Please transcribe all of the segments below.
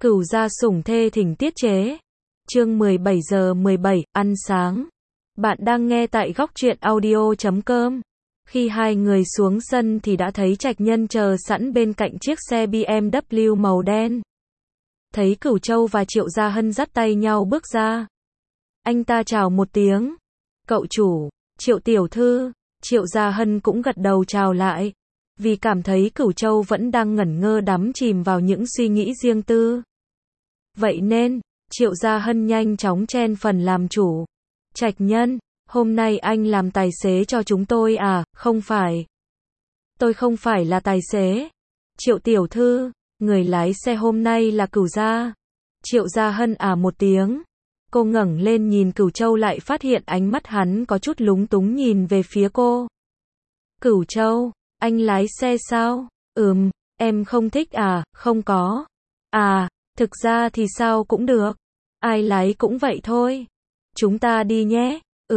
Cửu gia sủng thê thỉnh tiết chế. Chương 17 giờ 17, ăn sáng. Bạn đang nghe tại góc truyện audio.com. Khi hai người xuống sân thì đã thấy Trạch Nhân chờ sẵn bên cạnh chiếc xe BMW màu đen. Thấy Cửu Châu và Triệu Gia Hân dắt tay nhau bước ra. Anh ta chào một tiếng. Cậu chủ, Triệu tiểu thư. Triệu Gia Hân cũng gật đầu chào lại. Vì cảm thấy Cửu Châu vẫn đang ngẩn ngơ đắm chìm vào những suy nghĩ riêng tư. Vậy nên, Triệu Gia Hân nhanh chóng chen phần làm chủ. Trạch Nhân, hôm nay anh làm tài xế cho chúng tôi à? Không phải. Tôi không phải là tài xế. Triệu tiểu thư, người lái xe hôm nay là Cửu gia. Triệu Gia Hân à một tiếng. Cô ngẩng lên nhìn Cửu Châu lại phát hiện ánh mắt hắn có chút lúng túng nhìn về phía cô. Cửu Châu, anh lái xe sao? Em không thích à? Không có. À, thực ra thì sao cũng được. Ai lái cũng vậy thôi. Chúng ta đi nhé.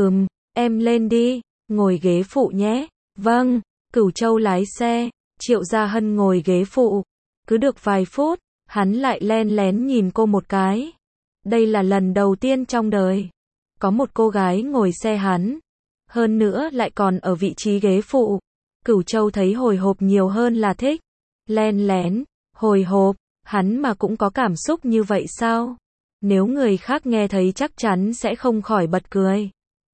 Em lên đi. Ngồi ghế phụ nhé. Vâng. Cửu Châu lái xe. Triệu Gia Hân ngồi ghế phụ. Cứ được vài phút, hắn lại len lén nhìn cô một cái. Đây là lần đầu tiên trong đời có một cô gái ngồi xe hắn. Hơn nữa lại còn ở vị trí ghế phụ. Cửu Châu thấy hồi hộp nhiều hơn là thích. Len lén, hồi hộp, hắn mà cũng có cảm xúc như vậy sao? Nếu người khác nghe thấy chắc chắn sẽ không khỏi bật cười.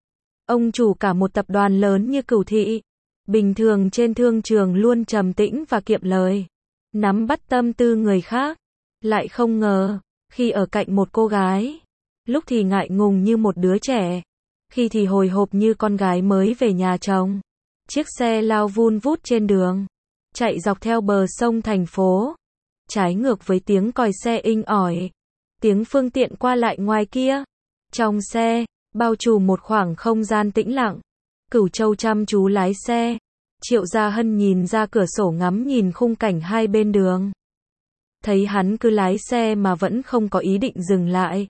Ông chủ cả một tập đoàn lớn như Cửu thị, bình thường trên thương trường luôn trầm tĩnh và kiệm lời, nắm bắt tâm tư người khác. Lại không ngờ, khi ở cạnh một cô gái, lúc thì ngại ngùng như một đứa trẻ, khi thì hồi hộp như con gái mới về nhà chồng. Chiếc xe lao vun vút trên đường, chạy dọc theo bờ sông thành phố, trái ngược với tiếng còi xe inh ỏi, tiếng phương tiện qua lại ngoài kia. Trong xe, bao trùm một khoảng không gian tĩnh lặng. Cửu Châu chăm chú lái xe. Triệu Gia Hân nhìn ra cửa sổ ngắm nhìn khung cảnh hai bên đường. Thấy hắn cứ lái xe mà vẫn không có ý định dừng lại.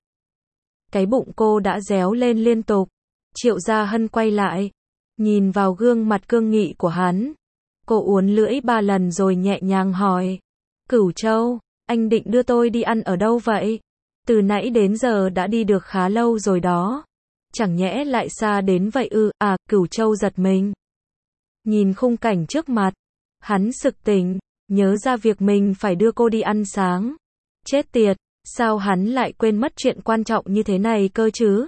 Cái bụng cô đã réo lên liên tục. Triệu Gia Hân quay lại, nhìn vào gương mặt cương nghị của hắn. Cô uốn lưỡi 3 lần rồi nhẹ nhàng hỏi. Cửu Châu, anh định đưa tôi đi ăn ở đâu vậy? Từ nãy đến giờ đã đi được khá lâu rồi đó. Chẳng nhẽ lại xa đến vậy ư? À, Cửu Châu giật mình. Nhìn khung cảnh trước mặt, hắn sực tỉnh, nhớ ra việc mình phải đưa cô đi ăn sáng. Chết tiệt, sao hắn lại quên mất chuyện quan trọng như thế này cơ chứ?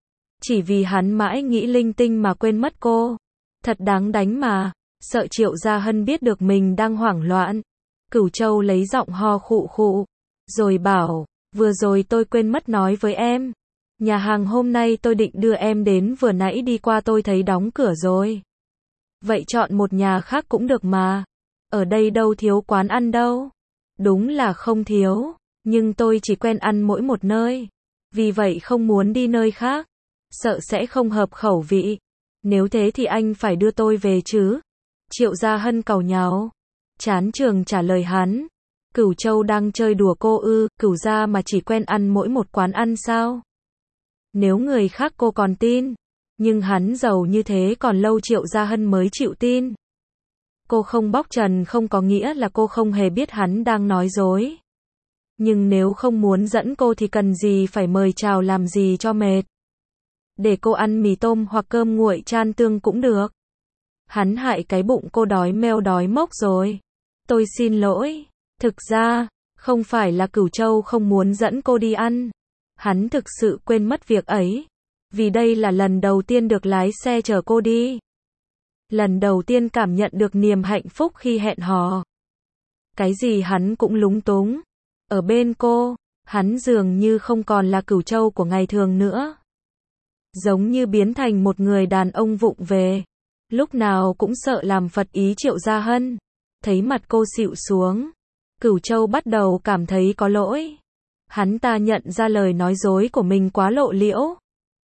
Chỉ vì hắn mãi nghĩ linh tinh mà quên mất cô. Thật đáng đánh mà, sợ Triệu Gia Hân biết được mình đang hoảng loạn. Cửu Châu lấy giọng ho khụ khụ, rồi bảo, vừa rồi tôi quên mất nói với em. Nhà hàng hôm nay tôi định đưa em đến vừa nãy đi qua tôi thấy đóng cửa rồi. Vậy chọn một nhà khác cũng được mà. Ở đây đâu thiếu quán ăn đâu. Đúng là không thiếu, nhưng tôi chỉ quen ăn mỗi một nơi. Vì vậy không muốn đi nơi khác. Sợ sẽ không hợp khẩu vị. Nếu thế thì anh phải đưa tôi về chứ. Triệu Gia Hân càu nhàu. Chán trường trả lời hắn. Cửu Châu đang chơi đùa cô ư? Cửu gia mà chỉ quen ăn mỗi một quán ăn sao? Nếu người khác cô còn tin. Nhưng hắn giàu như thế còn lâu Triệu Gia Hân mới chịu tin. Cô không bóc trần không có nghĩa là cô không hề biết hắn đang nói dối. Nhưng nếu không muốn dẫn cô thì cần gì phải mời chào làm gì cho mệt. Để cô ăn mì tôm hoặc cơm nguội chan tương cũng được. Hắn hại cái bụng cô đói meo đói mốc rồi. Tôi xin lỗi. Thực ra, không phải là Cửu Châu không muốn dẫn cô đi ăn. Hắn thực sự quên mất việc ấy. Vì đây là lần đầu tiên được lái xe chở cô đi. Lần đầu tiên cảm nhận được niềm hạnh phúc khi hẹn hò. Cái gì hắn cũng lúng túng. Ở bên cô, hắn dường như không còn là Cửu Châu của ngày thường nữa. Giống như biến thành một người đàn ông vụng về. Lúc nào cũng sợ làm phật ý Triệu Gia Hân. Thấy mặt cô xịu xuống. Cửu Châu bắt đầu cảm thấy có lỗi. Hắn ta nhận ra lời nói dối của mình quá lộ liễu.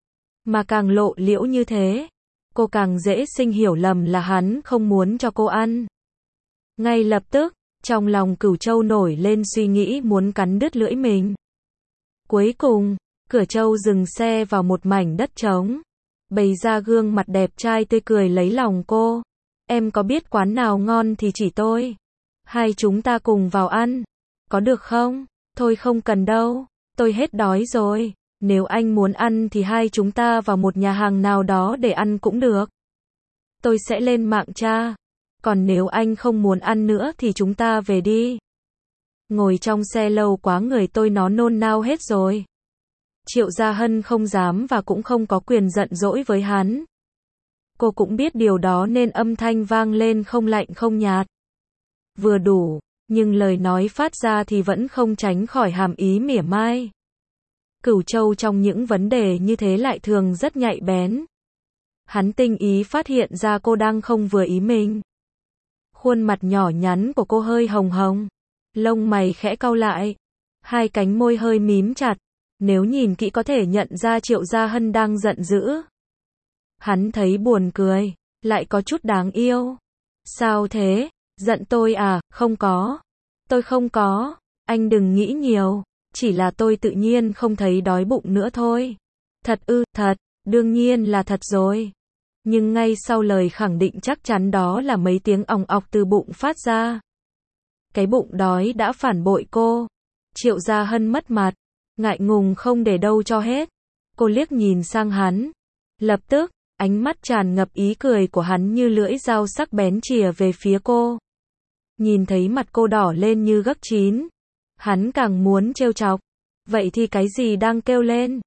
Mà càng lộ liễu như thế, cô càng dễ sinh hiểu lầm là hắn không muốn cho cô ăn. Ngay lập tức, trong lòng Cửu Châu nổi lên suy nghĩ muốn cắn đứt lưỡi mình. Cuối cùng, Cửu Châu dừng xe vào một mảnh đất trống. Bày ra gương mặt đẹp trai tươi cười lấy lòng cô. Em có biết quán nào ngon thì chỉ tôi. Hai chúng ta cùng vào ăn. Có được không? Thôi không cần đâu, tôi hết đói rồi. Nếu anh muốn ăn thì hai chúng ta vào một nhà hàng nào đó để ăn cũng được. Tôi sẽ lên mạng tra. Còn nếu anh không muốn ăn nữa thì chúng ta về đi. Ngồi trong xe lâu quá người tôi nó nôn nao hết rồi. Triệu Gia Hân không dám và cũng không có quyền giận dỗi với hắn. Cô cũng biết điều đó nên âm thanh vang lên không lạnh không nhạt. Vừa đủ, nhưng lời nói phát ra thì vẫn không tránh khỏi hàm ý mỉa mai. Cửu Châu trong những vấn đề như thế lại thường rất nhạy bén. Hắn tinh ý phát hiện ra cô đang không vừa ý mình. Khuôn mặt nhỏ nhắn của cô hơi hồng hồng, lông mày khẽ cau lại, hai cánh môi hơi mím chặt. Nếu nhìn kỹ có thể nhận ra Triệu Gia Hân đang giận dữ. Hắn thấy buồn cười, lại có chút đáng yêu. Sao thế? Giận tôi à? Không có. Tôi không có. Anh đừng nghĩ nhiều. Chỉ là tôi tự nhiên không thấy đói bụng nữa thôi. Thật ư? Thật. Đương nhiên là thật rồi. Nhưng ngay sau lời khẳng định chắc chắn đó là mấy tiếng òng ọc từ bụng phát ra. Cái bụng đói đã phản bội cô. Triệu Gia Hân mất mặt, ngại ngùng không để đâu cho hết. Cô liếc nhìn sang hắn. Lập tức, ánh mắt tràn ngập ý cười của hắn như lưỡi dao sắc bén chìa về phía cô. Nhìn thấy mặt cô đỏ lên như gấc chín, hắn càng muốn trêu chọc. Vậy thì cái gì đang kêu lên?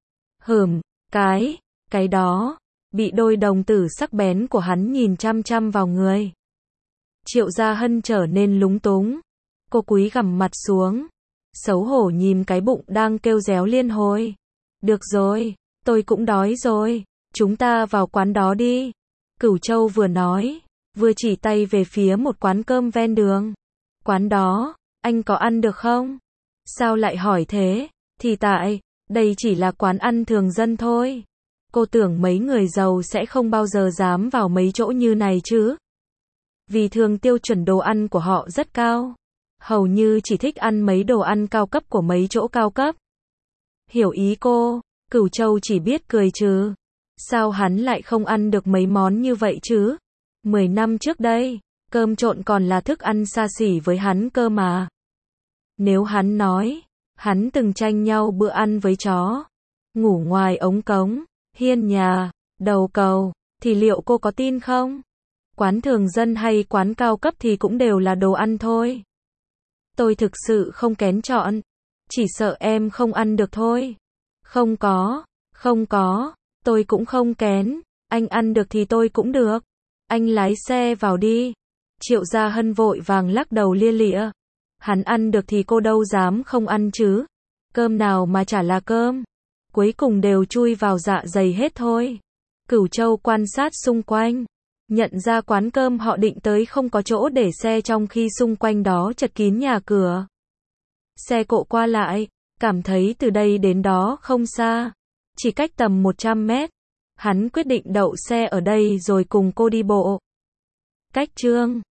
Cái đó, bị đôi đồng tử sắc bén của hắn nhìn chăm chăm vào người. Triệu Gia Hân trở nên lúng túng. Cô cúi gằm mặt xuống, xấu hổ nhìn cái bụng đang kêu réo liên hồi. Được rồi, tôi cũng đói rồi, chúng ta vào quán đó đi. Cửu Châu vừa nói, vừa chỉ tay về phía một quán cơm ven đường. Quán đó, anh có ăn được không? Sao lại hỏi thế? Thì tại, đây chỉ là quán ăn thường dân thôi. Cô tưởng mấy người giàu sẽ không bao giờ dám vào mấy chỗ như này chứ. Vì thường tiêu chuẩn đồ ăn của họ rất cao. Hầu như chỉ thích ăn mấy đồ ăn cao cấp của mấy chỗ cao cấp. Hiểu ý cô, Cửu Châu chỉ biết cười trừ. Sao hắn lại không ăn được mấy món như vậy chứ? 10 năm trước đây, cơm trộn còn là thức ăn xa xỉ với hắn cơ mà. Nếu hắn nói, hắn từng tranh nhau bữa ăn với chó, ngủ ngoài ống cống, hiên nhà, đầu cầu, thì liệu cô có tin không? Quán thường dân hay quán cao cấp thì cũng đều là đồ ăn thôi. Tôi thực sự không kén chọn, chỉ sợ em không ăn được thôi. Không có, tôi cũng không kén, anh ăn được thì tôi cũng được. Anh lái xe vào đi. Triệu Gia Hân vội vàng lắc đầu lia lịa. Hắn ăn được thì cô đâu dám không ăn chứ. Cơm nào mà chả là cơm. Cuối cùng đều chui vào dạ dày hết thôi. Cửu Châu quan sát xung quanh, nhận ra quán cơm họ định tới không có chỗ để xe trong khi xung quanh đó chật kín nhà cửa. Xe cộ qua lại, cảm thấy từ đây đến đó không xa, chỉ cách tầm 100 mét. Hắn quyết định đậu xe ở đây rồi cùng cô đi bộ. Cách Trương